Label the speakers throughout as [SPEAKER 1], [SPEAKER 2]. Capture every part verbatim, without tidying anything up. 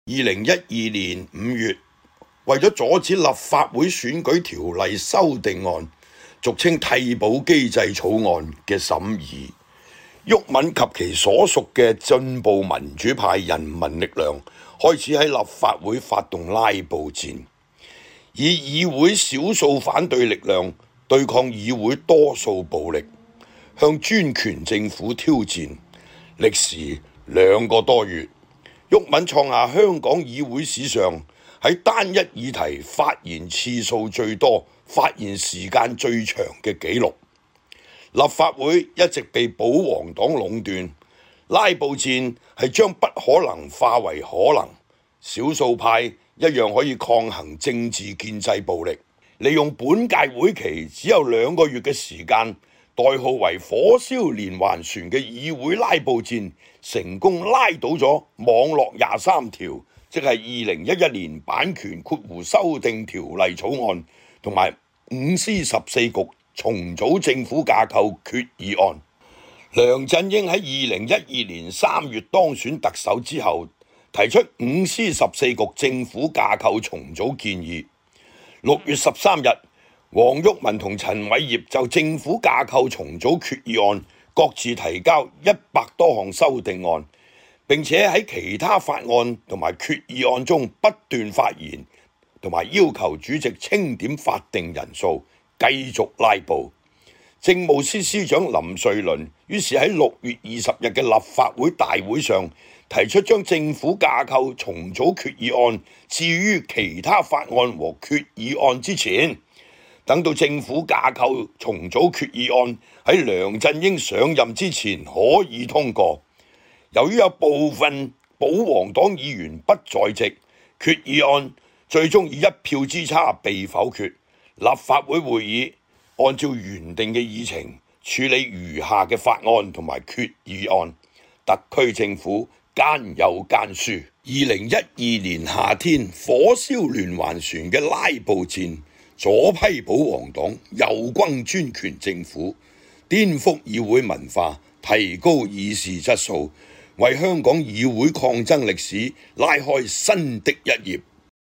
[SPEAKER 1] 二零一二年五月，為咗阻止立法會選舉條例修訂案，俗稱替補機制草案嘅審議，毓民及其所屬嘅進步民主派人民力量開始喺立法會發動拉布戰，以議會少數反對力量對抗議會多數暴力，向專權政府挑戰，歷時兩個多月。毓民創下香港議會史上喺單一議題發言次數最多、發言時間最長嘅紀錄。立法會一直被保皇黨壟斷，拉布戰係將不可能化為可能，少數派一樣可以抗衡政治建制暴力，利用本屆會期只有兩個月嘅時間，代號為火燒連環船嘅議會拉布戰，成功拉倒咗網絡廿三條，即係二零一一年版權括弧修訂條例草案，同埋五司十四局重組政府架構決議案。梁振英喺二零一二年三月當選特首之後，提出五司十四局政府架構重組建議。六月十三日，黃毓民同陳偉業就政府架構重組決議案各自提交一百多項修訂案，並且喺其他法案同埋決議案中不斷發言，同埋要求主席清點法定人數，繼續拉布。政務司司長林瑞麟於是喺六月二十日嘅立法會大會上提出將政府架構重組決議案置於其他法案和決議案之前，等到政府架構重組決議案喺梁振英上任之前可以通過。由於有部分保皇黨議員不在席，決議案最終以一票之差被否決。立法會會議按照原定嘅議程處理餘下嘅法案同埋決議案，特區政府奸有奸輸。二零一二年夏天火燒連環船嘅拉布戰，左批保皇黨，右轟專權政府，顛覆議會文化，提高議事質素，為香港議會抗爭歷史拉開新的一頁。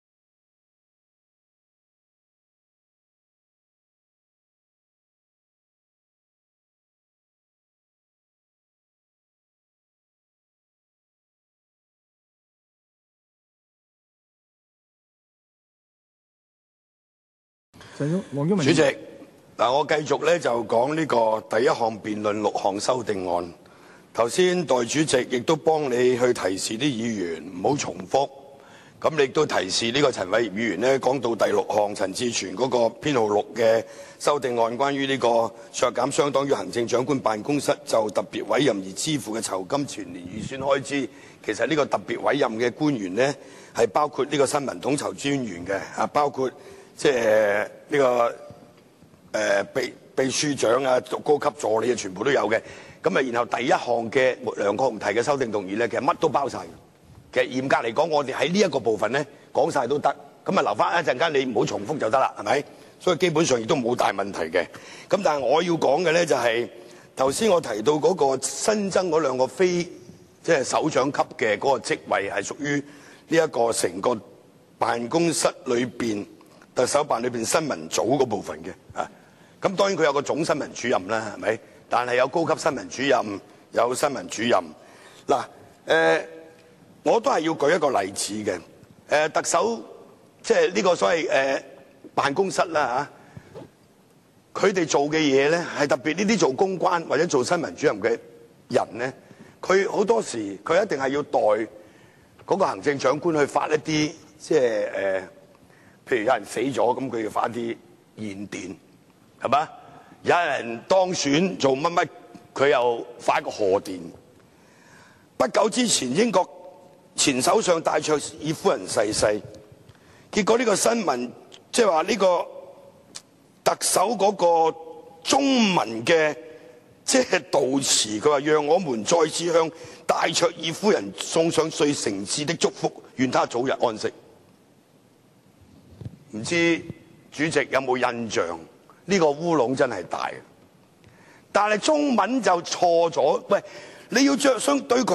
[SPEAKER 1] 主席，嗱，我繼續咧就講呢個第一項辯論六項修訂案。頭先代主席亦都幫你去提示啲議員唔好重複，咁你亦都提示呢個陳偉業議員咧講到第六項陳志全嗰個編號六嘅修訂案，關於呢個削減相當於行政長官辦公室就特別委任而支付嘅酬金全年預算開支。其實呢個特別委任嘅官員呢，係包括呢個新聞統籌專員嘅，啊，包括即係呢個誒、呃、秘秘書長啊、高級助理啊，全部都有嘅。咁啊，然後第一項嘅梁國雄提嘅修訂動議咧，其實乜都包晒。其實嚴格嚟講，我哋喺呢一個部分咧講晒都得。咁啊，留翻一陣間你唔好重複就得啦，係咪？所以基本上亦都冇大問題嘅。咁但係我要講嘅咧就係頭先我提到嗰個新增嗰兩個非即係首長級嘅嗰個職位係屬於呢一個成個辦公室裏邊。特首辦裏邊新聞組嗰部分嘅啊，咁當然佢有個總新聞主任啦，係咪？但係有高級新聞主任，有新聞主任。嗱、啊，誒、呃，我都係要舉一個例子嘅。誒、呃，特首即係呢個所謂誒、呃、辦公室啦嚇，佢、啊、哋做嘅嘢咧係特別呢啲做公關或者做新聞主任嘅人咧，佢好多時佢一定係要代嗰個行政長官去發一啲即係誒。呃譬如有人死咗，咁佢要發啲唁電，係嘛？有人當選做乜乜，佢又發一個賀電。不久之前，英國前首相戴卓爾夫人逝世，結果呢個新聞即係話呢個特首嗰個中文嘅即係悼詞，佢話讓我們再次向戴卓爾夫人送上最誠摯的祝福，願她早日安息。唔知主席有冇印象？呢個烏龍真係大，但係中文就錯咗。喂，你要着想對佢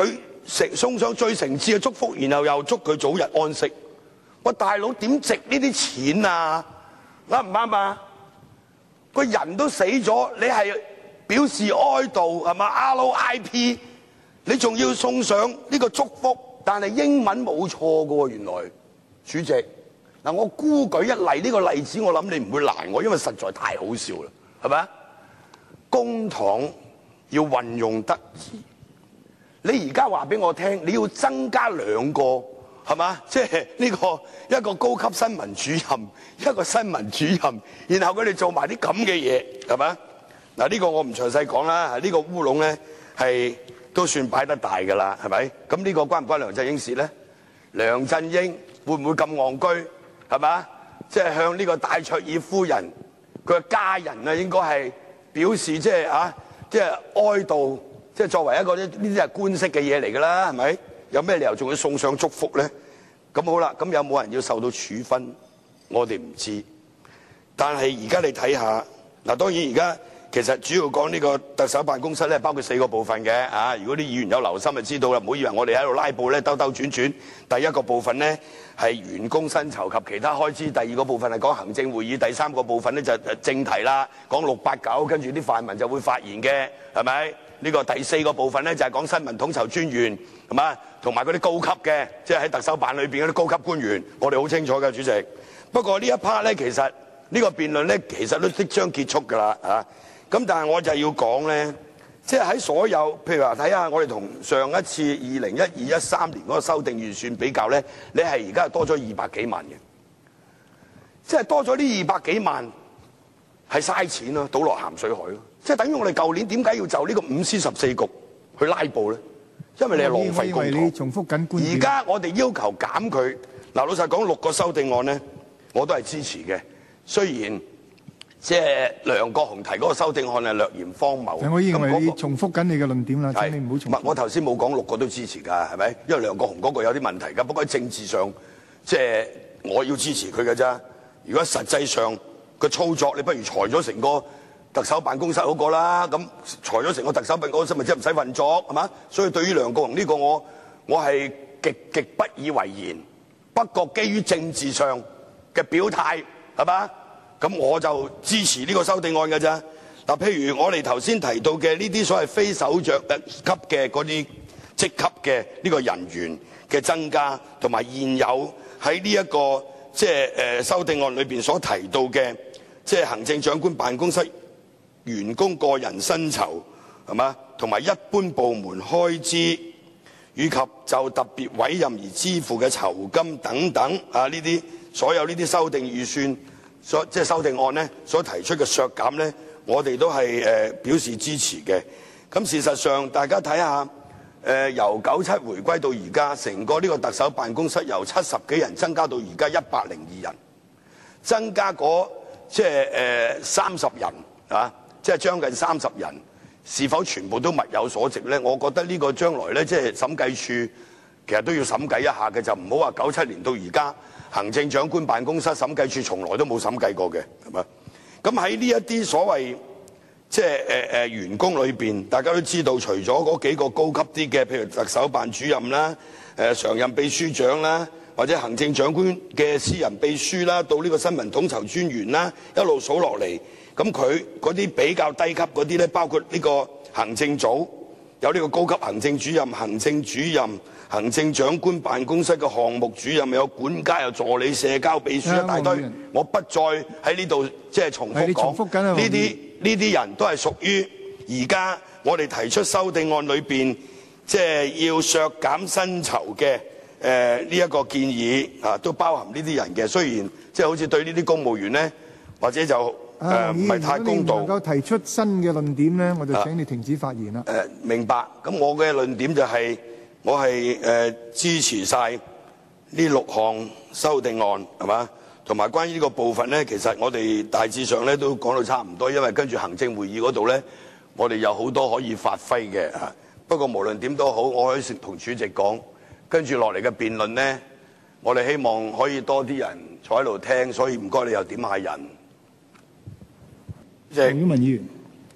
[SPEAKER 1] 食送上最誠摯嘅祝福，然後又祝佢早日安息。喂，大佬點值呢啲錢啊？啱唔啱啊？個人都死咗，你係表示哀悼係嘛 ？R O I P， 你仲要送上呢個祝福，但係英文冇錯㗎喎，原來主席嗱，我孤舉一例呢個例子，我諗你唔會難我，因為實在太好笑啦，係咪？公帑要運用得宜，你而家話俾我聽，你要增加兩個。係嘛？即係呢個一個高級新聞主任，一個新聞主任，然後佢哋做埋啲咁嘅嘢，係嘛？嗱，呢個我唔詳細講啦。呢個烏龍咧係都算擺得大㗎啦，係咪？咁呢個關唔關梁振英事咧？梁振英會唔會咁戇居？係嘛？即係向呢個戴卓爾夫人佢嘅家人啊，應該係表示即係啊，即係哀悼，即係作為一個呢啲係官式嘅嘢嚟㗎啦，係咪？有咩理由仲要送上祝福咧？咁好啦，咁有冇人要受到處分？我哋唔知。但係而家你睇下，嗱，當然而家其實主要講呢個特首辦公室咧，包括四個部分嘅啊。如果啲議員有留心就知道啦，唔好以為我哋喺度拉布咧，兜兜轉轉。第一個部分咧係員工薪酬及其他開支，第二個部分係講行政會議，第三個部分咧就正題啦，講六八九，跟住啲泛民就會發言嘅，係咪？呢個第四個部分咧就係講新聞統籌專員，係嘛？同埋嗰啲高級嘅，即係喺特首辦裏邊嗰啲高級官員，我哋好清楚嘅，主席。不過呢一 part 咧，其實呢個辯論咧，其實都即將結束㗎啦，啊！咁但係我就要講咧，即係喺所有，譬如話睇下我哋同上一次二零一二一三年嗰個修訂預算比較咧，你係而家係多咗二百幾萬嘅，即係多咗呢二百幾萬係嘥錢咯，倒落鹹水海咯。即係等於我哋舊年點解要就呢個五司十四局去拉布咧？因為你係浪費公帑。重複緊觀點。而家我哋要求減佢，嗱，老實講六個修訂案咧，我都係支持嘅。雖然即係梁國雄提嗰個修訂案係略嫌荒謬。
[SPEAKER 2] 我認為你重複緊你嘅論點啦，請你唔好重複。
[SPEAKER 1] 我頭先冇講六個都支持㗎，係咪？因為梁國雄嗰個有啲問題㗎，不過喺政治上即係我要支持佢㗎咋。如果實際上個操作，你不如裁咗成個特首辦公室嗰個啦，咁裁咗成個特首辦公室咪即係唔使運作係嘛？所以對於梁國雄呢個我我係極極不以為然。不過基於政治上嘅表態係嘛，咁我就支持呢個修訂案㗎咋。嗱，譬如我哋頭先提到嘅呢啲所謂非首長級嘅嗰啲職級嘅呢個人員嘅增加，同埋現有喺呢一個即係誒修訂案裏邊所提到嘅，即係行政長官辦公室員工個人薪酬係嘛，同埋一般部門開支，以及就特別委任而支付嘅酬金等等啊，呢啲所有呢啲修訂預算所即係修訂案咧所提出嘅削減咧，我哋都係誒、呃、表示支持嘅。咁事實上，大家睇下誒由九七回歸到而家，成個呢個特首辦公室由七十幾人增加到而家一百零二人，增加嗰即係誒三十人啊。即係將近三十人，是否全部都物有所值咧？我覺得呢個將來咧，即係審計處其實都要審計一下嘅，就唔好話九七年到而家行政長官辦公室審計處從來都冇審計過嘅，係嘛？咁喺呢一啲所謂即係誒誒員工裏邊，大家都知道，除咗嗰幾個高級啲嘅，譬如特首辦主任啦、誒、呃、常任秘書長啦，或者行政長官嘅私人秘書啦，到呢個新聞統籌專員啦，一路數落嚟。咁佢嗰啲比較低級嗰啲咧，包括呢個行政組有呢個高級行政主任、行政主任、行政長官辦公室嘅項目主任，有管家、有助理、社交秘書一大堆。我不再喺呢度即係重複講呢啲呢啲人都係屬於而家我哋提出修訂案裏邊即係要削減薪酬嘅誒呢一個建議啊，都包含呢啲人嘅。雖然即係好似對呢啲公務員咧，或者就誒唔係太公道。如果你能夠提出新嘅論點咧，我就請你停止發言啦。誒、呃、明白。咁我嘅論點就係、是、我係誒、呃、支持晒呢六項修訂案，係嘛？同埋關於呢個部分咧，其實我哋大致上咧都講到差唔多，因為跟住行政會議嗰度咧，我哋有好多可以發揮嘅嚇。不過無論點都好，我可以同主席講，跟住落嚟嘅辯論咧，我哋希望可以多啲人坐喺度聽，所以唔該你又點下人。黃毓民議員，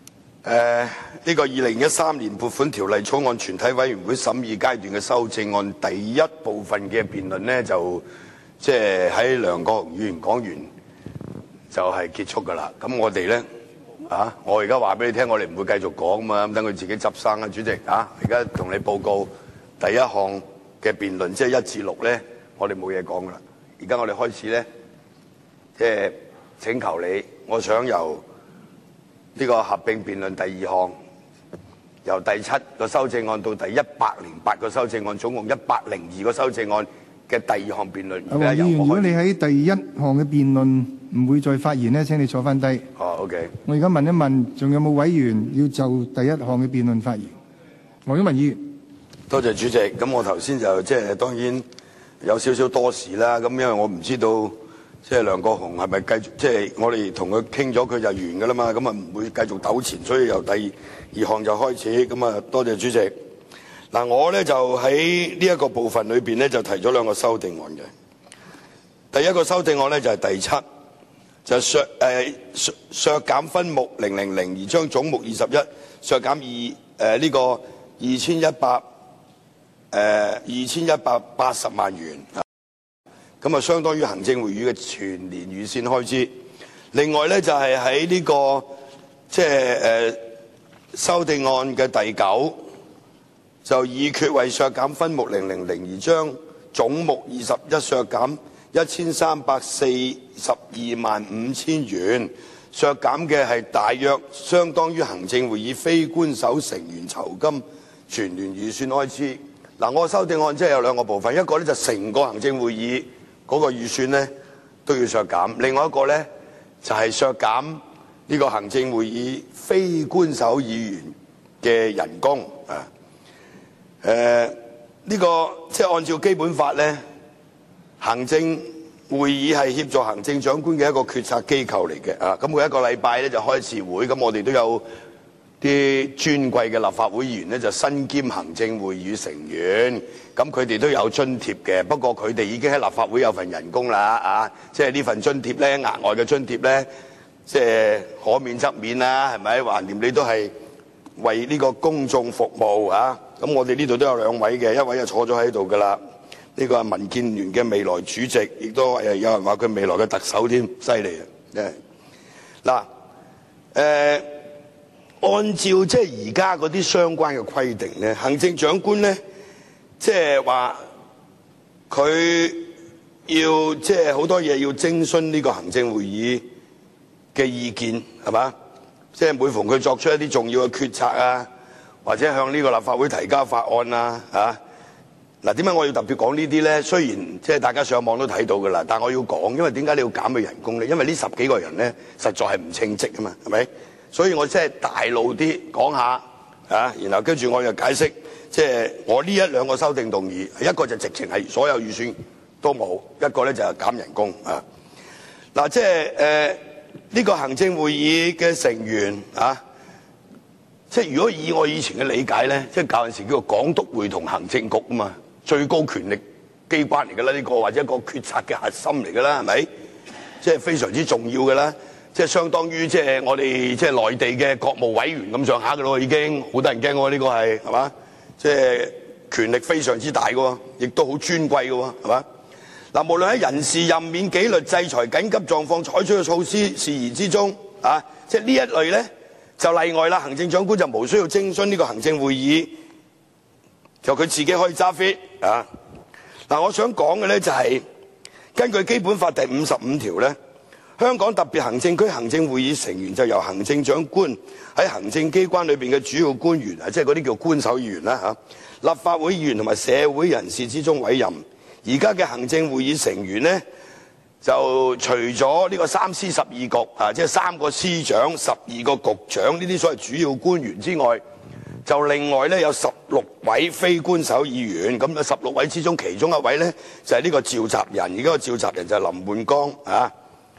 [SPEAKER 1] 誒呢個二零一三年撥款條例草案全體委員會審議階段嘅修正案第一部分嘅辯論呢，就即係喺梁國雄議員講完就係結束㗎啦。咁我哋呢，啊，我而家話俾你聽，我哋唔會繼續講嘛，咁等佢自己執生啦，主席啊。而家同你報告第一項嘅辯論，即係一至六呢，我哋冇嘢講㗎啦。而家我哋開始呢，即係請求你，我想由呢個合併辯論第二項，由第七個修正案到第一百零八個修正案，總共一百零二個修正案嘅第二項辯論。
[SPEAKER 2] 黃議員，如果你喺第一項嘅辯論唔會再發言呢，請你坐翻低。
[SPEAKER 1] 哦 ，OK。
[SPEAKER 2] 我而家問一問，仲有冇委員要就第一項嘅辯論發言？黃毓民議員。
[SPEAKER 1] 多謝主席。咁我頭先就即係當然有少少多事啦。咁因為我唔知道。即係梁國雄係咪繼續？即係我哋同佢傾咗，佢就完㗎啦嘛。咁啊唔會繼續糾纏，所以由第二項就開始。咁啊，多謝主席。嗱，我咧就喺呢一個部分裏邊咧就提咗兩個修訂案嘅。第一個修訂案咧就係第七，就削誒、呃、削削減分目零零零而將總目二十一削減二誒呢個二千一百誒二千一百八十萬元。咁啊，相當於行政會議嘅全年預算開支。另外咧，就係喺呢個即係誒修訂案嘅第九，就議決為削減分目零零零而將總目二十一削減一千三百四十二萬五千元，削減嘅係大約相當於行政會議非官守成員酬金全年預算開支。嗱，我修訂案即係有兩個部分，一個咧就成個行政會議嗰個預算咧都要削減，另外一個咧就係削減呢個行政會議非官守議員嘅人工啊。誒呢個即係按照基本法咧，行政會議係協助行政長官嘅一個決策機構嚟嘅啊。咁每一個禮拜咧就開一次會，咁我哋都有啲尊貴嘅立法會議員咧就身兼行政會議成員。咁佢哋都有津貼嘅，不過佢哋已經喺立法會有份人工啦，啊，即係呢份津貼咧，額外嘅津貼咧，即係可免則免啦，係咪？橫掂你都係為呢個公眾服務啊！咁我哋呢度都有兩位嘅，一位就坐咗喺度噶啦，呢個係民建聯嘅未來主席，亦都誒有人話佢未來嘅特首添，犀利啊！誒嗱誒，按照即係而家嗰啲相關嘅規定咧，行政長官咧。即係話佢要即係好多嘢要徵詢呢個行政會議嘅意見，係嘛？即係每逢佢作出一啲重要嘅決策啊，或者向呢個立法會提交法案啊，啊嗱，點解我要特別講呢啲咧？雖然即係大家上網都睇到㗎啦，但我要講，因為點解你要減佢人工咧？因為呢十幾個人咧，實在係唔稱職啊嘛，係咪？所以我即係大路啲講下啊，然後跟住我又解釋。即係我呢一兩個修訂動議，一個就直情係所有預算都冇，一個咧就係減人工啊！嗱，即係誒呢個行政會議嘅成員啊，即係如果以我以前嘅理解咧，即係舊陣時叫做港督會同行政局啊嘛，最高權力機關嚟㗎啦，呢個或者一個決策嘅核心嚟㗎啦，係咪？即係非常之重要㗎啦，即係相當於即係我哋即係內地嘅國務委員咁上下㗎咯，已經好多人驚喎，呢個係係嘛？即係權力非常之大嘅，亦都好尊貴嘅，係嘛？嗱，無論喺人事任免、紀律制裁、緊急狀況採取嘅措施事宜之中，啊，即係呢一類咧就例外啦。行政長官就無需要徵詢呢個行政會議，就佢自己可以揸 fit 啊。嗱，我想講嘅咧就係、是、根據基本法第五十五條咧，香港特別行政區行政會議成員就由行政長官喺行政機關裏邊嘅主要官員啊，即係嗰啲叫官守議員啦嚇，立法會議員同埋社會人士之中委任。而家嘅行政會議成員呢，就除咗呢個三司十二局啊，即係三個司長、十二個局長呢啲所謂主要官員之外，就另外咧有十六位非官守議員。咁啊，十六位之中其中一位咧就係呢個召集人，而家個召集人就係林煥光啊。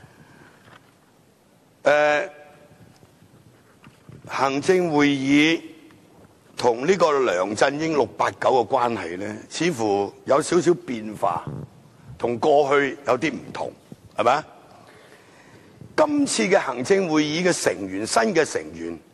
[SPEAKER 1] 誒、呃，行政會議同呢個梁振英六八九嘅關係咧，似乎有少少變化，同過去有啲唔同，係咪？今次嘅行政會議嘅成員，新嘅成員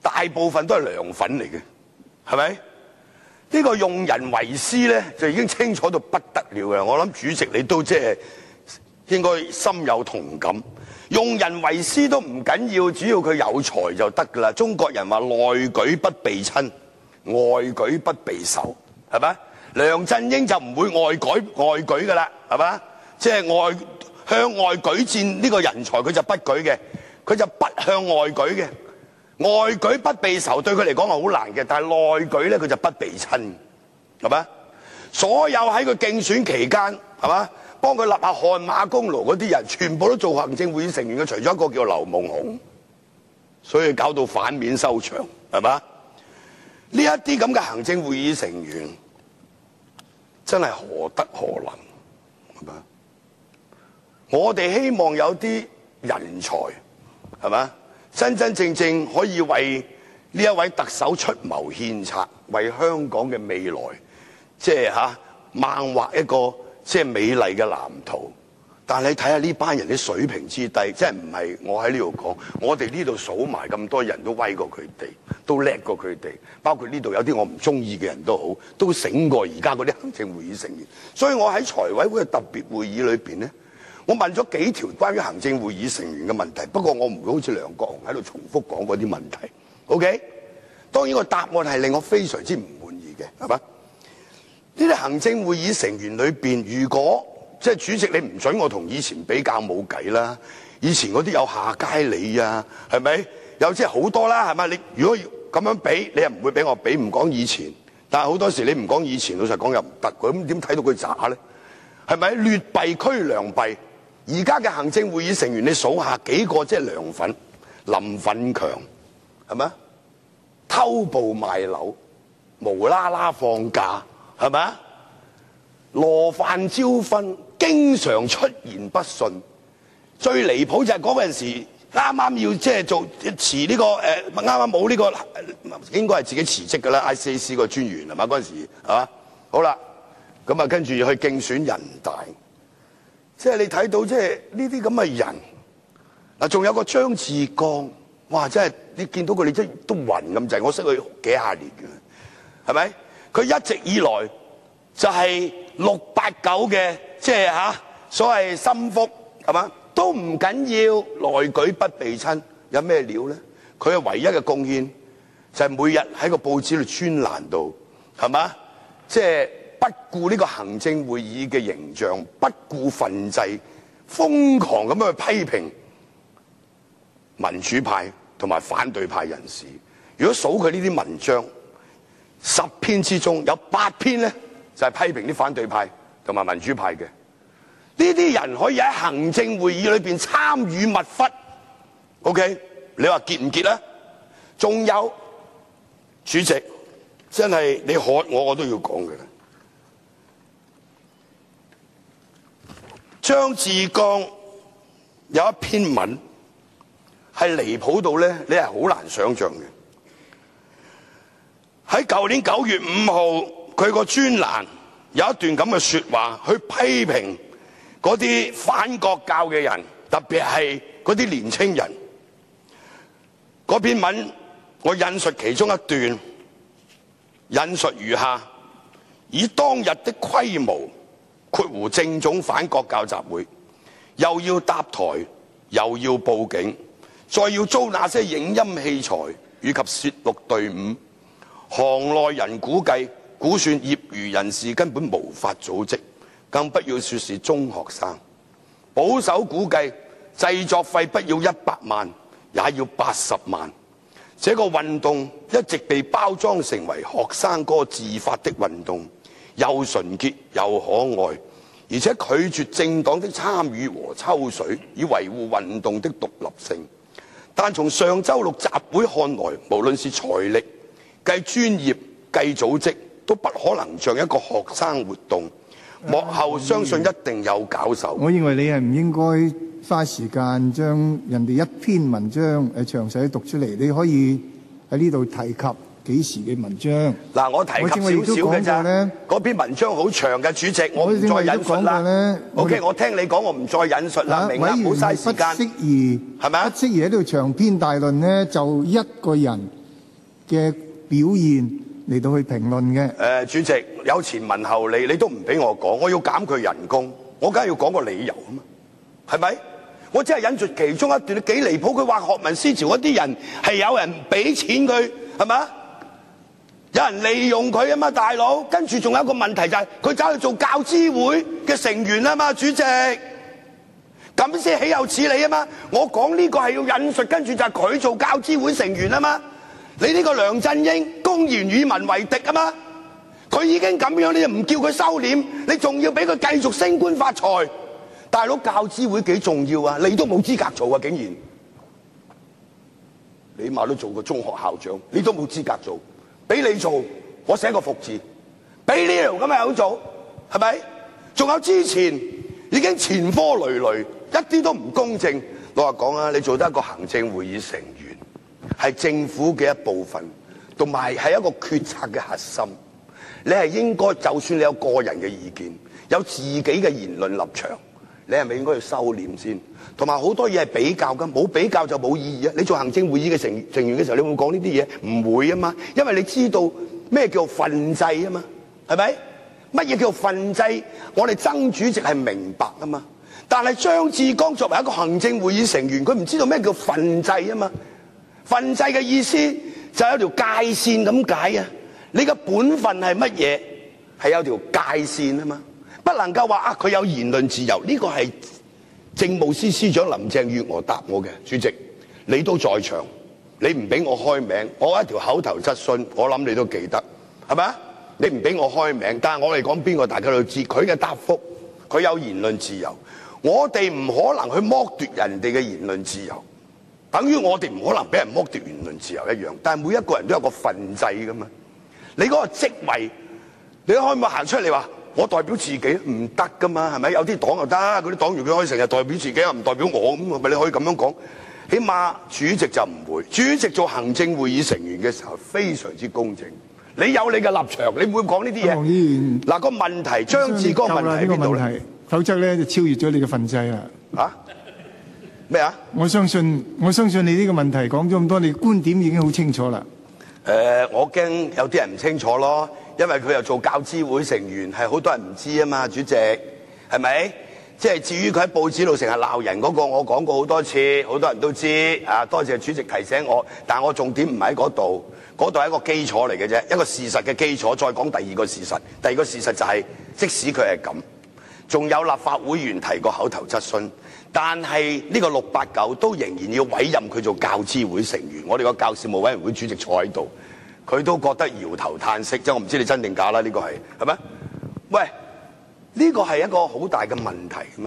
[SPEAKER 1] 大部分都係涼粉嚟嘅，係咪？呢、這個用人為師咧，就已經清楚到不得了嘅。我諗主席你都即係應該深有同感。用人為師都唔緊要，只要佢有才就得噶啦。中國人話內舉不避親，外舉不避仇，係咪？梁振英就唔會外舉外舉噶啦，係嘛？即係外向外舉薦呢個人才，佢就不舉嘅，佢就不向外舉嘅。外舉不避仇對佢嚟講係好難嘅，但係內舉咧佢就不避親，係嘛？所有喺佢競選期間，係嘛？幫佢立下汗馬功勞嗰啲人，全部都做行政會議成員嘅，除咗一個叫劉夢熊，所以搞到反面收場，係嘛？呢一啲咁嘅行政會議成員，真係何德何能，係嘛？我哋希望有啲人才，係嘛？真真正正可以為呢一位特首出謀獻策，為香港嘅未來，即係吓擘畫一個即係美麗嘅藍圖。但係你睇下呢班人啲水平之低，即係唔係我喺呢度講，我哋呢度數埋咁多人都威過佢哋，都叻過佢哋，包括呢度有啲我唔中意嘅人都好，都醒過而家嗰啲行政會議成員。所以我喺財委會嘅特別會議裏邊呢，我問咗幾條關於行政會議成員嘅問題，不過我唔會好似梁國雄喺度重複講嗰啲問題。OK， 當然個答案係令我非常之唔滿意嘅，係嘛？呢啲行政會議成員裏邊，如果即係主席你唔准我同以前比較冇計啦，以前嗰啲有夏佳理啊，係咪？有即係好多啦，係咪？你如果咁樣比，你又唔會俾我比，唔講以前。但係好多時你唔講以前，老實講又唔得，咁點睇到佢渣咧？係咪？劣幣驅良幣。而家嘅行政會議成員，你數下幾個即係涼粉，林奮強係咪？偷步賣樓，無啦啦放假係咪？羅范椒芬經常出言不遜，最離譜就係嗰陣時啱啱要即係做辭呢個誒，啱啱冇呢個應該係自己辭職㗎啦 ，I C A C 個專員係嘛？嗰陣時係嘛？好啦，咁啊跟住去競選人大。即係你睇到即係呢啲咁嘅人，嗱仲有個張志剛，哇！真係你見到佢，你真都暈咁滯。我識佢幾廿年嘅，係咪？佢一直以來就係六八九嘅，即係嚇所謂心腹，係嘛？都唔緊要，內舉不避親，有咩料咧？佢嘅唯一嘅貢獻就係每日喺個報紙度專欄度，係嘛？即係。不顧呢個行政會議嘅形象，不顧份制，瘋狂咁樣去批評民主派同埋反對派人士。如果數佢呢啲文章，十篇之中有八篇咧就係批評啲反對派同埋民主派嘅。呢啲人可以喺行政會議裏邊參與密忽 ，OK？ 你話結唔結咧？仲有主席，真係你喝我，我都要講嘅。張志剛有一篇文係離譜到咧，你係好難想象嘅。喺舊年九月五號，佢個專欄有一段咁嘅說話，去批評嗰啲反國教嘅人，特別係嗰啲年青人。嗰篇文我引述其中一段，引述如下：以當日的規模。括弧正總反國教集會，又要搭台，又要報警，再要租那些影音器材以及攝錄隊伍。行內人估計估算業餘人士根本無法組織，更不要說是中學生。保守估計製作費不要一百萬，也要八十萬。這個運動一直被包裝成為學生哥自發的運動。又純潔又可愛，而且拒絕政黨的參與和抽水，以維護運動的獨立性。但從上週六集會看來，無論是財力、計專業、計組織，都不可能像一個學生活動。幕後相信一定有搞手。
[SPEAKER 2] 我認為你係唔應該花時間將人哋一篇文章誒詳細讀出嚟，你可以喺呢度提及。幾時嘅文章？
[SPEAKER 1] 嗱，我提及少少嘅咋。嗰篇文章好長嘅，主席，我唔再引述啦。OK， 我聽你講，我唔再引述啦。明啦，唔好嘥時間。
[SPEAKER 2] 不適宜，係咪啊？不適宜喺度長篇大論呢，就一個人嘅表現嚟到去評論嘅。
[SPEAKER 1] 誒，主席有前文後理，你都唔俾我講，我要減佢人工，我梗係要講個理由啊嘛，係咪？我只係引述其中一段，幾離譜。佢話學民思潮嗰啲人係有人俾錢佢，係咪？有人利用佢啊嘛，大佬。跟住仲有一個問題就係佢走去做教資會嘅成員啊嘛，主席。咁先豈有此理啊嘛！我講呢個係要引述，跟住就係佢做教資會成員啊嘛。你呢個梁振英公然與民為敵啊嘛！佢已經咁樣，你就唔叫佢收斂，你仲要俾佢繼續升官發財？大佬，教資會幾重要啊？你都冇資格做啊！竟然，你起碼都做過中學校長，你都冇資格做。俾你做，我寫個服字。俾呢條咁嘅友做，係咪？仲有之前已經前科累累，一啲都唔公正。老實講啊，你做得一個行政會議成員，係政府嘅一部分，同埋係一個決策嘅核心。你係應該，就算你有個人嘅意見，有自己嘅言論立場，你係咪應該要收斂先？同埋好多嘢係比較㗎，冇比較就冇意義啊！你做行政會議嘅成成員嘅時候，你會講呢啲嘢？唔會啊嘛，因為你知道咩叫憲制啊嘛，係咪？乜嘢叫憲制？我哋曾主席係明白啊嘛。但係張志剛作為一個行政會議成員，佢唔知道咩叫憲制啊嘛。憲制嘅意思就有條界線咁解啊。你嘅本分係乜嘢？係有條界線啊嘛，不能夠話啊佢有言論自由。呢個係政務司司長林鄭月娥答我嘅，主席你都在場，你唔俾我開名，我一條口頭質詢，我諗你都記得，係咪啊？你唔俾我開名，但係我哋講邊個大家都知，佢嘅答覆，佢有言論自由，我哋唔可能去剝奪人哋嘅言論自由，等於我哋唔可能俾人剝奪言論自由一樣。但係每一個人都有個憲制噶嘛。你嗰個職位，你可唔可以行出嚟話我代表自己？唔得噶嘛，係咪？有啲黨就得，嗰啲黨員佢可以成日代表自己，又唔代表我，咁咪你可以咁樣講。起碼主席就唔會，主席做行政會議成員嘅時候非常之公正。你有你嘅立場，你唔會講呢啲嘢。嗱、個問題，張志剛問題喺邊度咧？
[SPEAKER 2] 否則咧就超越咗你嘅憲制啦。
[SPEAKER 1] 啊？咩啊？
[SPEAKER 2] 我相信，我相信你呢個問題講咗咁多，你觀點已經好清楚啦。
[SPEAKER 1] 誒、呃，我驚有啲人唔清楚咯，因為佢又做教資會成員，係好多人唔知啊嘛，主席係咪？即係至於佢喺報紙度成日鬧人嗰個，我講過好多次，好多人都知啊。多謝主席提醒我，但我重點唔喺嗰度，嗰度係一個基礎嚟嘅啫，一個事實嘅基礎。再講第二個事實，第二個事實就係、是，即使佢係咁，仲有立法會議員提過口頭質詢，但係呢個六八九都仍然要委任佢做教資會成員。我哋個教事務委員會主席坐喺度，佢都覺得搖頭嘆息，即係我唔知你真定假啦。呢、這個係係咪？喂，呢、這個係一個好大嘅問題咩？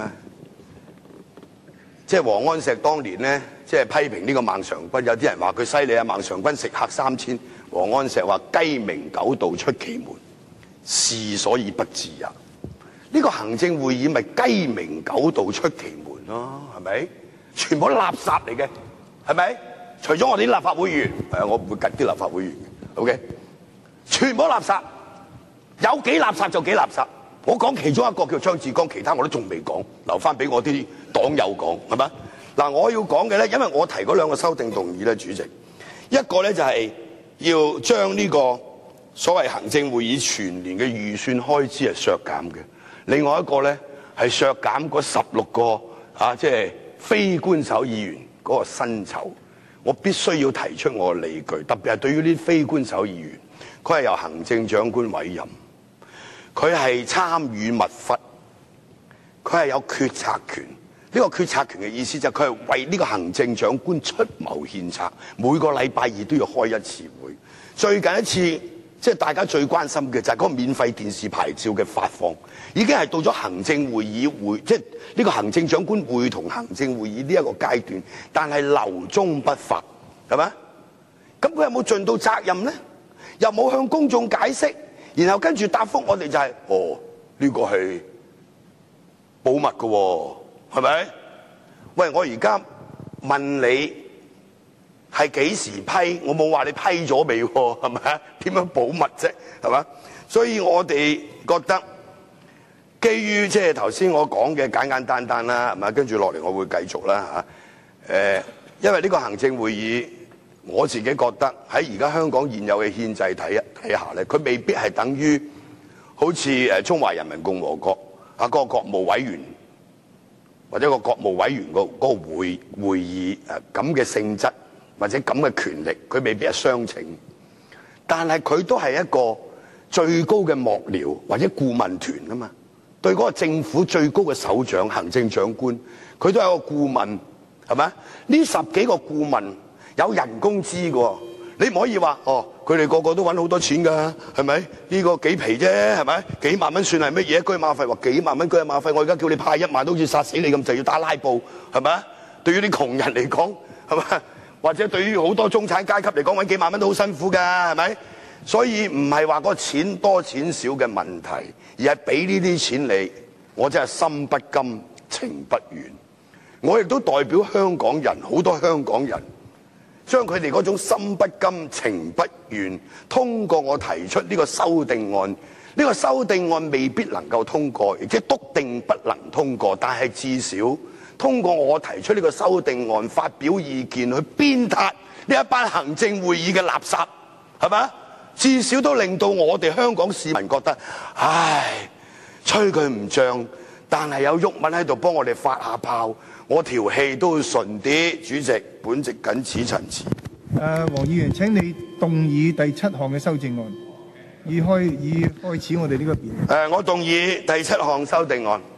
[SPEAKER 1] 即係王安石當年咧，即係批評呢個孟嘗君，有啲人話佢犀利啊，孟嘗君食客三千，王安石話雞鳴狗盜出其門，是所以不治也。呢個行政會議咪雞鳴狗盜出其門咯，係咪？全部都垃圾嚟嘅，係咪？除咗我哋啲立法會議員，係啊，我唔會及啲立法會議員嘅 ，OK？全部都垃圾，有幾垃圾就幾垃圾。我講其中一個叫張志剛，其他我都仲未講，留翻俾我啲黨友講，係咪？嗱，我要講嘅咧，因為我提嗰兩個修訂動議咧，主席，一個咧就係要將呢個所謂行政會議全年嘅預算開支係削減嘅。另外一個咧係削減嗰十六個啊，即係非官守議員嗰個薪酬，我必須要提出我嘅理據，特別係對於呢啲非官守議員，佢係由行政長官委任，佢係參與密忽，佢係有決策權。呢個決策權嘅意思就係佢係為呢個行政長官出謀獻策，每個禮拜二都要開一次會。最近一次，即係大家最關心嘅就係嗰個免費電視牌照嘅發放，已經係到咗行政會議會，即係呢個行政長官會同行政會議呢一個階段，但係留中不發，係咪？咁佢有冇盡到責任呢？又冇向公眾解釋，然後跟住答覆我哋就係、是，哦，呢、這個係保密嘅喎，係咪？喂，我而家問你係幾時批？我冇話你批咗未喎，係咪？點樣保密啫？係嘛？所以我哋覺得，基於即係頭先我講嘅簡簡單單啦，係咪？跟住落嚟我會繼續啦嚇。誒，因為呢個行政會議， 我自己覺得喺而家香港現有嘅憲制睇睇下咧，佢未必係等於好似誒中華人民共和國啊嗰個國務委員或者個國務委員嗰嗰個會會議誒咁嘅性質或者咁嘅權力，佢未必係相稱。但係佢都係一個最高嘅幕僚或者顧問團啊嘛，對嗰個政府最高嘅首長行政長官，佢都係一個顧問，係咪？呢十幾個顧問有人工資嘅，你唔可以話哦，佢哋個個都揾好多錢㗎，係咪？呢個幾皮啫，係咪？幾萬蚊算係乜嘢？居馬費話幾萬蚊居馬費，我而家叫你派一萬都好似殺死你咁，就要打拉布，係咪？對於啲窮人嚟講，係咪？或者對於好多中產階級嚟講，揾幾萬蚊都好辛苦㗎，係咪？所以唔係話嗰個錢多錢少嘅問題，而係俾呢啲錢你，我真係心不甘情不願。我亦都代表香港人，好多香港人，將佢哋嗰種心不甘情不願，通過我提出呢個修訂案。呢個修訂案未必能夠通過，亦即係篤定不能通過，但係至少通過我提出呢個修訂案，發表意見去鞭撻呢一班行政會議嘅垃圾，係咪？至少都令到我哋香港市民覺得，唉，吹佢唔脹，但係有毓民喺度幫我哋發下炮，我條氣都會順啲。主席，本席謹此陳詞。
[SPEAKER 2] 誒，黃議員，請你動議第七項嘅修正案，以開以開始我哋呢個辯論。
[SPEAKER 1] 誒，我動議第七項修訂案。